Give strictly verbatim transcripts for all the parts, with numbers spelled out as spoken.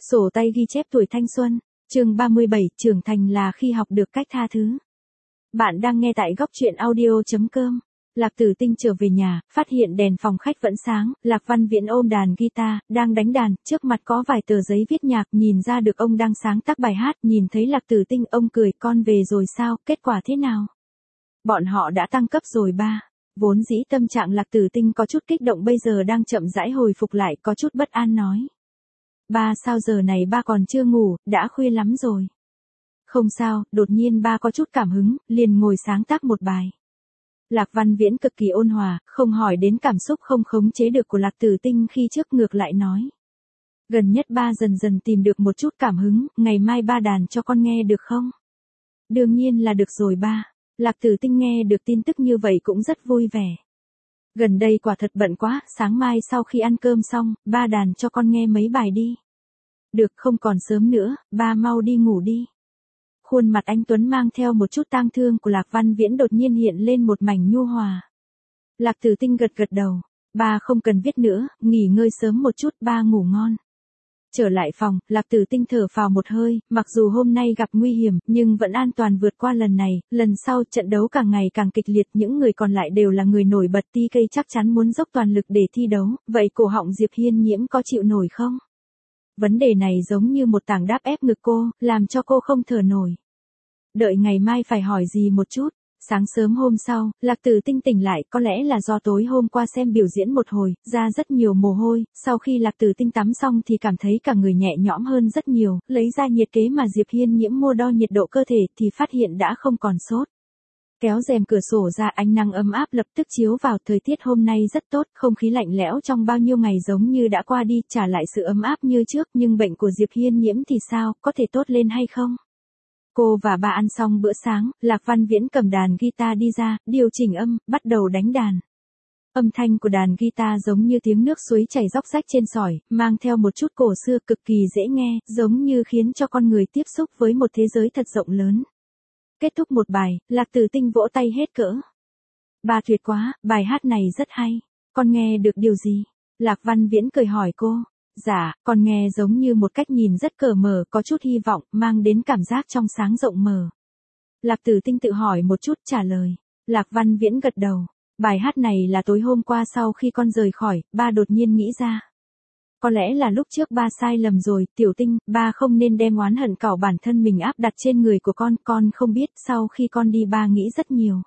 Sổ tay ghi chép tuổi thanh xuân, chương ba mươi bảy, trưởng thành là khi học được cách tha thứ. Bạn đang nghe tại góc truyện audio chấm com. Lạc Tử Tinh trở về nhà, phát hiện đèn phòng khách vẫn sáng, Lạc Văn Viễn ôm đàn guitar, đang đánh đàn, trước mặt có vài tờ giấy viết nhạc, nhìn ra được ông đang sáng tác bài hát, nhìn thấy Lạc Tử Tinh, ông cười, con về rồi sao, kết quả thế nào? Bọn họ đã tăng cấp rồi ba. Vốn dĩ tâm trạng Lạc Tử Tinh có chút kích động bây giờ đang chậm rãi hồi phục lại, có chút bất an nói. Ba sao giờ này ba còn chưa ngủ, đã khuya lắm rồi. Không sao, đột nhiên ba có chút cảm hứng, liền ngồi sáng tác một bài. Lạc Văn Viễn cực kỳ ôn hòa, không hỏi đến cảm xúc không khống chế được của Lạc Tử Tinh khi trước, ngược lại nói. Gần nhất ba dần dần tìm được một chút cảm hứng, ngày mai ba đàn cho con nghe được không? Đương nhiên là được rồi ba. Lạc Tử Tinh nghe được tin tức như vậy cũng rất vui vẻ. Gần đây quả thật bận quá, sáng mai sau khi ăn cơm xong, ba đàn cho con nghe mấy bài đi. Được, không còn sớm nữa, ba mau đi ngủ đi. Khuôn mặt anh Tuấn mang theo một chút tang thương của Lạc Văn Viễn đột nhiên hiện lên một mảnh nhu hòa. Lạc Tử Tinh gật gật đầu, ba không cần viết nữa, nghỉ ngơi sớm một chút, ba ngủ ngon. Trở lại phòng, Lạc Tử Tinh thở phào một hơi, mặc dù hôm nay gặp nguy hiểm, nhưng vẫn an toàn vượt qua lần này, lần sau trận đấu càng ngày càng kịch liệt, những người còn lại đều là người nổi bật, tê ca chắc chắn muốn dốc toàn lực để thi đấu, vậy cổ họng Diệp Hiên Nhiễm có chịu nổi không? Vấn đề này giống như một tảng đáp ép ngực cô, làm cho cô không thở nổi. Đợi ngày mai phải hỏi gì một chút. Sáng sớm hôm sau, Lạc Tử Tinh tỉnh lại, có lẽ là do tối hôm qua xem biểu diễn một hồi, ra rất nhiều mồ hôi, sau khi Lạc Tử Tinh tắm xong thì cảm thấy cả người nhẹ nhõm hơn rất nhiều, lấy ra nhiệt kế mà Diệp Hiên Nhiễm mua đo nhiệt độ cơ thể thì phát hiện đã không còn sốt. Kéo rèm cửa sổ ra, ánh nắng ấm áp lập tức chiếu vào, thời tiết hôm nay rất tốt, không khí lạnh lẽo trong bao nhiêu ngày giống như đã qua đi, trả lại sự ấm áp như trước, nhưng bệnh của Diệp Hiên Nhiễm thì sao, có thể tốt lên hay không? Cô và bà ăn xong bữa sáng, Lạc Văn Viễn cầm đàn guitar đi ra, điều chỉnh âm, bắt đầu đánh đàn. Âm thanh của đàn guitar giống như tiếng nước suối chảy róc rách trên sỏi, mang theo một chút cổ xưa, cực kỳ dễ nghe, giống như khiến cho con người tiếp xúc với một thế giới thật rộng lớn. Kết thúc một bài, Lạc Tử Tinh vỗ tay hết cỡ. Bà tuyệt quá, bài hát này rất hay. Con nghe được điều gì? Lạc Văn Viễn cười hỏi cô. Dạ, con nghe giống như một cách nhìn rất cởi mở, có chút hy vọng, mang đến cảm giác trong sáng rộng mở. Lạc Tử Tinh tự hỏi một chút, trả lời. Lạc Văn Viễn gật đầu. Bài hát này là tối hôm qua sau khi con rời khỏi, ba đột nhiên nghĩ ra. Có lẽ là lúc trước ba sai lầm rồi, Tiểu Tinh, ba không nên đem oán hận cảo bản thân mình áp đặt trên người của con, con không biết, sau khi con đi ba nghĩ rất nhiều.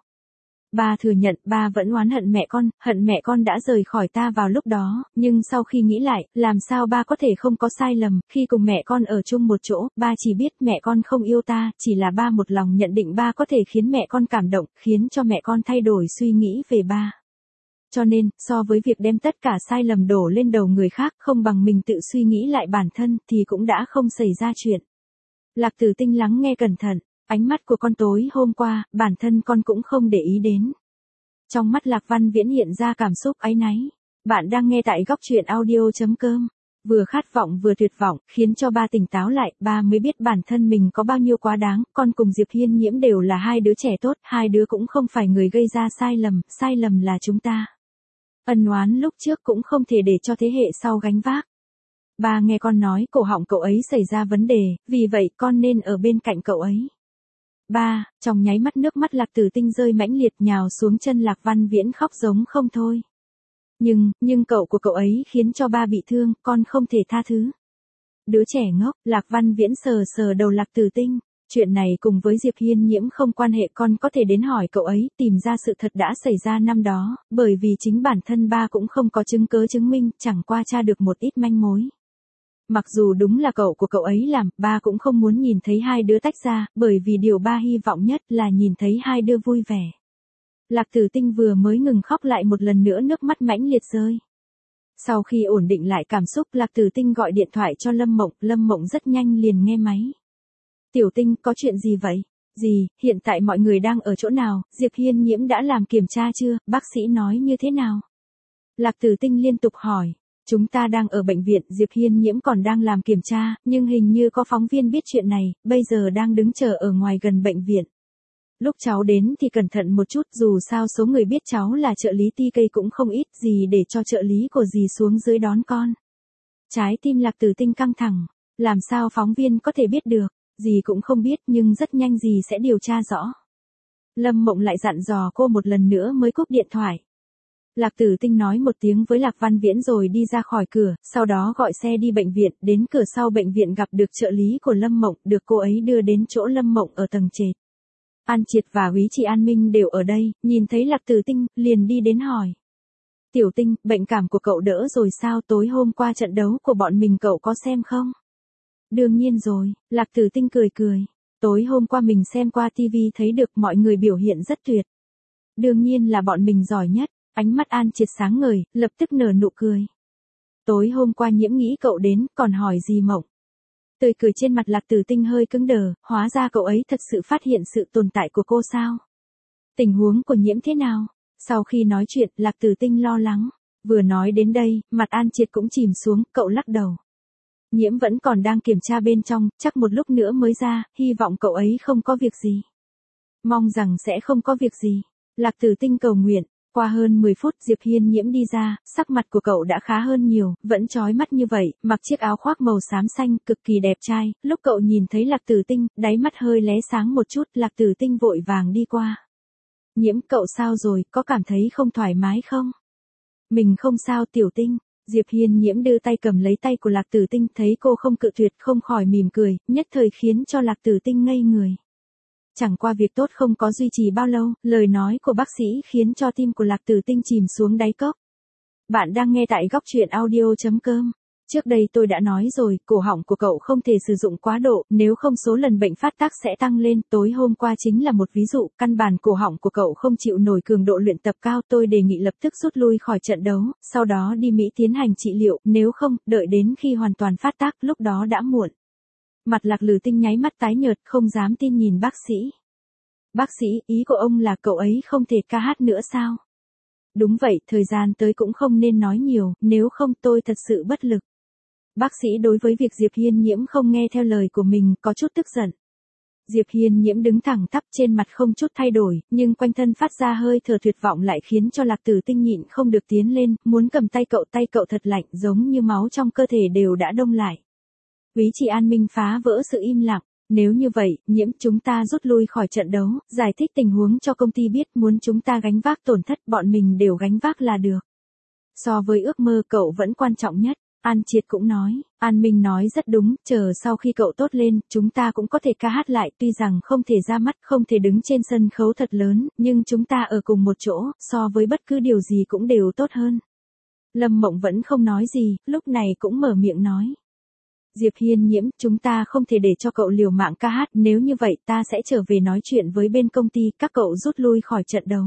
Ba thừa nhận, ba vẫn oán hận mẹ con, hận mẹ con đã rời khỏi ta vào lúc đó, nhưng sau khi nghĩ lại, làm sao ba có thể không có sai lầm, khi cùng mẹ con ở chung một chỗ, ba chỉ biết mẹ con không yêu ta, chỉ là ba một lòng nhận định ba có thể khiến mẹ con cảm động, khiến cho mẹ con thay đổi suy nghĩ về ba. Cho nên, so với việc đem tất cả sai lầm đổ lên đầu người khác, không bằng mình tự suy nghĩ lại bản thân, thì cũng đã không xảy ra chuyện. Lạc Tử Tinh lắng nghe cẩn thận. Ánh mắt của con tối hôm qua, bản thân con cũng không để ý đến. Trong mắt Lạc Văn Viễn hiện ra cảm xúc áy náy. Bạn đang nghe tại góc truyện audio chấm com. Vừa khát vọng vừa tuyệt vọng, khiến cho ba tỉnh táo lại, ba mới biết bản thân mình có bao nhiêu quá đáng, con cùng Diệp Hiên Nhiễm đều là hai đứa trẻ tốt, hai đứa cũng không phải người gây ra sai lầm, sai lầm là chúng ta. Ân oán lúc trước cũng không thể để cho thế hệ sau gánh vác. Ba nghe con nói cổ họng cậu ấy xảy ra vấn đề, vì vậy con nên ở bên cạnh cậu ấy. Ba, trong nháy mắt nước mắt Lạc Tử Tinh rơi mãnh liệt nhào xuống chân Lạc Văn Viễn khóc giống không thôi. Nhưng, nhưng cậu của cậu ấy khiến cho ba bị thương, con không thể tha thứ. Đứa trẻ ngốc, Lạc Văn Viễn sờ sờ đầu Lạc Tử Tinh. Chuyện này cùng với Diệp Hiên Nhiễm không quan hệ, con có thể đến hỏi cậu ấy, tìm ra sự thật đã xảy ra năm đó, bởi vì chính bản thân ba cũng không có chứng cớ chứng minh, chẳng qua tra được một ít manh mối. Mặc dù đúng là cậu của cậu ấy làm, ba cũng không muốn nhìn thấy hai đứa tách ra, bởi vì điều ba hy vọng nhất là nhìn thấy hai đứa vui vẻ. Lạc Tử Tinh vừa mới ngừng khóc lại một lần nữa nước mắt mãnh liệt rơi. Sau khi ổn định lại cảm xúc, Lạc Tử Tinh gọi điện thoại cho Lâm Mộng, Lâm Mộng rất nhanh liền nghe máy. Tiểu Tinh, có chuyện gì vậy? Gì, hiện tại mọi người đang ở chỗ nào, Diệp Hiên Nhiễm đã làm kiểm tra chưa, bác sĩ nói như thế nào? Lạc Tử Tinh liên tục hỏi. Chúng ta đang ở bệnh viện, Diệp Hiên Nhiễm còn đang làm kiểm tra, nhưng hình như có phóng viên biết chuyện này, bây giờ đang đứng chờ ở ngoài gần bệnh viện. Lúc cháu đến thì cẩn thận một chút, dù sao số người biết cháu là trợ lý tê ca cũng không ít, gì để cho trợ lý của dì xuống dưới đón con. Trái tim Lạc Tử Tinh căng thẳng, Làm sao phóng viên có thể biết được, gì cũng không biết nhưng rất nhanh gì sẽ điều tra rõ. Lâm Mộng lại dặn dò cô một lần nữa mới cúp điện thoại. Lạc Tử Tinh nói một tiếng với Lạc Văn Viễn rồi đi ra khỏi cửa, sau đó gọi xe đi bệnh viện, đến cửa sau bệnh viện gặp được trợ lý của Lâm Mộng, được cô ấy đưa đến chỗ Lâm Mộng ở tầng trệt. An Triệt và Úy Chị An Minh đều ở đây, nhìn thấy Lạc Tử Tinh, liền đi đến hỏi. Tiểu Tinh, bệnh cảm của cậu đỡ rồi sao, tối hôm qua trận đấu của bọn mình cậu có xem không? Đương nhiên rồi, Lạc Tử Tinh cười cười. Tối hôm qua mình xem qua tivi thấy được mọi người biểu hiện rất tuyệt. Đương nhiên là bọn mình giỏi nhất, ánh mắt An Triệt sáng ngời, lập tức nở nụ cười. Tối hôm qua Nhiễm nghĩ cậu đến, còn hỏi gì Mộng? Tươi cười trên mặt Lạc Tử Tinh hơi cứng đờ, hóa ra cậu ấy thật sự phát hiện sự tồn tại của cô sao? Tình huống của Nhiễm thế nào? Sau khi nói chuyện, Lạc Tử Tinh lo lắng. Vừa nói đến đây, mặt An Triệt cũng chìm xuống, cậu lắc đầu. Nhiễm vẫn còn đang kiểm tra bên trong, chắc một lúc nữa mới ra, hy vọng cậu ấy không có việc gì. Mong rằng sẽ không có việc gì. Lạc Tử Tinh cầu nguyện. Qua hơn mười phút Diệp Hiên Nhiễm đi ra, sắc mặt của cậu đã khá hơn nhiều, vẫn chói mắt như vậy, mặc chiếc áo khoác màu xám xanh, cực kỳ đẹp trai. Lúc cậu nhìn thấy Lạc Tử Tinh, đáy mắt hơi lóe sáng một chút, Lạc Tử Tinh vội vàng đi qua. Nhiễm, cậu sao rồi, có cảm thấy không thoải mái không? Mình không sao Tiểu Tinh. Diệp Hiên Nhiễm đưa tay cầm lấy tay của Lạc Tử Tinh, thấy cô không cự tuyệt, không khỏi mỉm cười, nhất thời khiến cho Lạc Tử Tinh ngây người. Chẳng qua việc tốt không có duy trì bao lâu, lời nói của bác sĩ khiến cho tim của Lạc Tử Tinh chìm xuống đáy cốc. Bạn đang nghe tại góc truyện audio chấm com. Trước đây tôi đã nói rồi, cổ họng của cậu không thể sử dụng quá độ, nếu không số lần bệnh phát tác sẽ tăng lên. Tối hôm qua chính là một ví dụ, căn bản cổ họng của cậu không chịu nổi cường độ luyện tập cao. Tôi đề nghị lập tức rút lui khỏi trận đấu, sau đó đi Mỹ tiến hành trị liệu, nếu không, đợi đến khi hoàn toàn phát tác, lúc đó đã muộn. Mặt Lạc Lử Tinh nháy mắt tái nhợt, không dám tin nhìn bác sĩ. Bác sĩ, ý của ông là cậu ấy không thể ca hát nữa sao? Đúng vậy, thời gian tới cũng không nên nói nhiều, nếu không tôi thật sự bất lực. Bác sĩ đối với việc Diệp Hiên Nhiễm không nghe theo lời của mình có chút tức giận. Diệp Hiên Nhiễm đứng thẳng tắp trên mặt không chút thay đổi, nhưng quanh thân phát ra hơi thở tuyệt vọng lại khiến cho Lạc Tử Tinh nhịn không được tiến lên, muốn cầm tay cậu, tay cậu thật lạnh, giống như máu trong cơ thể đều đã đông lại. Úy Chị An Minh phá vỡ sự im lặng. Nếu như vậy, Nhiễm, chúng ta rút lui khỏi trận đấu, giải thích tình huống cho công ty biết, muốn chúng ta gánh vác tổn thất, bọn mình đều gánh vác là được. So với ước mơ cậu vẫn quan trọng nhất. An Triệt cũng nói, An Minh nói rất đúng, chờ sau khi cậu tốt lên, chúng ta cũng có thể ca hát lại, tuy rằng không thể ra mắt, không thể đứng trên sân khấu thật lớn, nhưng chúng ta ở cùng một chỗ, so với bất cứ điều gì cũng đều tốt hơn. Lâm Mộng vẫn không nói gì, lúc này cũng mở miệng nói. Diệp Hiên Nhiễm, chúng ta không thể để cho cậu liều mạng ca hát, nếu như vậy ta sẽ trở về nói chuyện với bên công ty, các cậu rút lui khỏi trận đấu.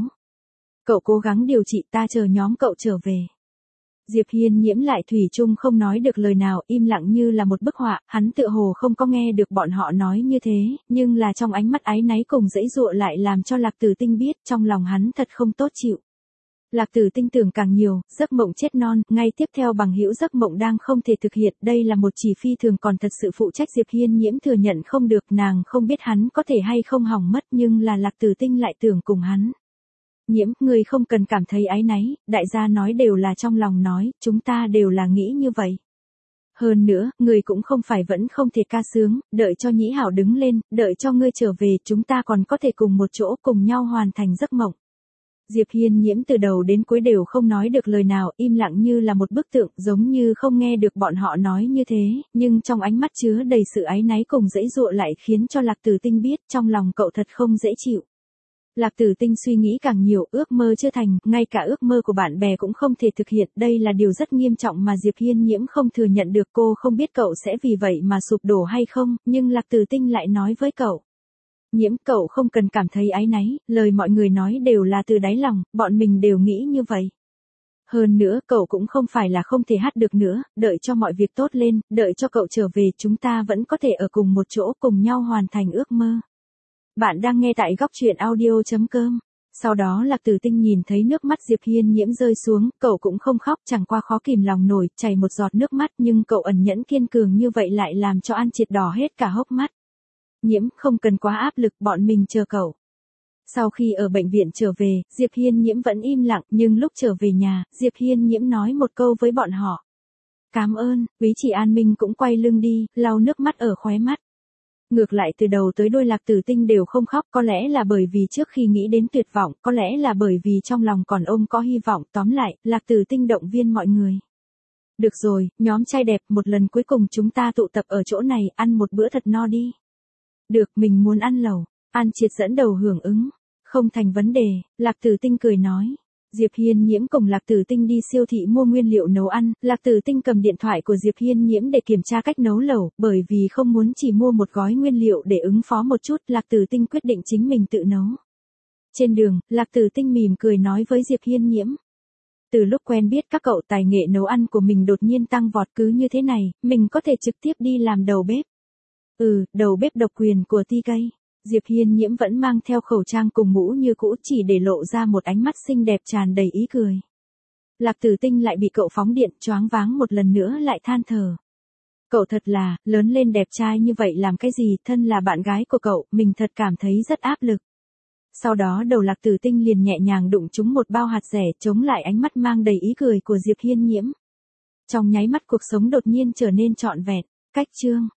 Cậu cố gắng điều trị, ta chờ nhóm cậu trở về. Diệp Hiên Nhiễm lại thủy chung không nói được lời nào, im lặng như là một bức họa, hắn tựa hồ không có nghe được bọn họ nói như thế, nhưng là trong ánh mắt áy náy cùng dãy dụa lại làm cho Lạc Tử Tinh biết trong lòng hắn thật không tốt chịu. Lạc Tử Tinh tưởng càng nhiều, giấc mộng chết non, ngay tiếp theo bằng hữu giấc mộng đang không thể thực hiện, đây là một chỉ phi thường còn thật sự phụ trách Diệp Hiên Nhiễm thừa nhận không được, nàng không biết hắn có thể hay không hỏng mất nhưng là Lạc Tử Tinh lại tưởng cùng hắn. Nhiễm, người không cần cảm thấy áy náy, đại gia nói đều là trong lòng nói, chúng ta đều là nghĩ như vậy. Hơn nữa, người cũng không phải vẫn không thể ca sướng, đợi cho Nhĩ Hảo đứng lên, đợi cho ngươi trở về, chúng ta còn có thể cùng một chỗ cùng nhau hoàn thành giấc mộng. Diệp Hiên Nhiễm từ đầu đến cuối đều không nói được lời nào, im lặng như là một bức tượng, giống như không nghe được bọn họ nói như thế, nhưng trong ánh mắt chứa đầy sự áy náy cùng dãy dụa lại khiến cho Lạc Tử Tinh biết trong lòng cậu thật không dễ chịu. Lạc Tử Tinh suy nghĩ càng nhiều, ước mơ chưa thành, ngay cả ước mơ của bạn bè cũng không thể thực hiện, đây là điều rất nghiêm trọng mà Diệp Hiên Nhiễm không thừa nhận được, cô không biết cậu sẽ vì vậy mà sụp đổ hay không, nhưng Lạc Tử Tinh lại nói với cậu. Nhiễm, cậu không cần cảm thấy áy náy, lời mọi người nói đều là từ đáy lòng, bọn mình đều nghĩ như vậy. Hơn nữa, cậu cũng không phải là không thể hát được nữa, đợi cho mọi việc tốt lên, đợi cho cậu trở về, chúng ta vẫn có thể ở cùng một chỗ, cùng nhau hoàn thành ước mơ. Bạn đang nghe tại góc truyện audio chấm com. Sau đó Lạc Tử Tinh nhìn thấy nước mắt Diệp Hiên Nhiễm rơi xuống, cậu cũng không khóc, chẳng qua khó kìm lòng nổi, chảy một giọt nước mắt, nhưng cậu ẩn nhẫn kiên cường như vậy lại làm cho An Triệt đỏ hết cả hốc mắt. Nhiễm, không cần quá áp lực, bọn mình chờ cậu. Sau khi ở bệnh viện trở về, Diệp Hiên Nhiễm vẫn im lặng, nhưng lúc trở về nhà, Diệp Hiên Nhiễm nói một câu với bọn họ. Cám ơn, Quý Chỉ An Minh cũng quay lưng đi, lau nước mắt ở khóe mắt. Ngược lại từ đầu tới đuôi Lạc Tử Tinh đều không khóc, có lẽ là bởi vì trước khi nghĩ đến tuyệt vọng, có lẽ là bởi vì trong lòng còn ôm có hy vọng, tóm lại, Lạc Tử Tinh động viên mọi người. Được rồi, nhóm trai đẹp, một lần cuối cùng chúng ta tụ tập ở chỗ này, ăn một bữa thật no đi. Được, mình muốn ăn lẩu. An Triệt dẫn đầu hưởng ứng. Không thành vấn đề, Lạc Tử Tinh cười nói. Diệp Hiên Nhiễm cùng Lạc Tử Tinh đi siêu thị mua nguyên liệu nấu ăn, Lạc Tử Tinh cầm điện thoại của Diệp Hiên Nhiễm để kiểm tra cách nấu lẩu, bởi vì không muốn chỉ mua một gói nguyên liệu để ứng phó một chút, Lạc Tử Tinh quyết định chính mình tự nấu. Trên đường, Lạc Tử Tinh mỉm cười nói với Diệp Hiên Nhiễm. Từ lúc quen biết các cậu, tài nghệ nấu ăn của mình đột nhiên tăng vọt, cứ như thế này, mình có thể trực tiếp đi làm đầu bếp. Ừ, đầu bếp độc quyền của tê ca. Diệp Hiên Nhiễm vẫn mang theo khẩu trang cùng mũ như cũ, chỉ để lộ ra một ánh mắt xinh đẹp tràn đầy ý cười. Lạc Tử Tinh lại bị cậu phóng điện, choáng váng một lần nữa lại than thở. Cậu thật là, lớn lên đẹp trai như vậy làm cái gì, thân là bạn gái của cậu, mình thật cảm thấy rất áp lực. Sau đó đầu Lạc Tử Tinh liền nhẹ nhàng đụng trúng một bao hạt dẻ, chống lại ánh mắt mang đầy ý cười của Diệp Hiên Nhiễm. Trong nháy mắt cuộc sống đột nhiên trở nên trọn vẹn. Cách chương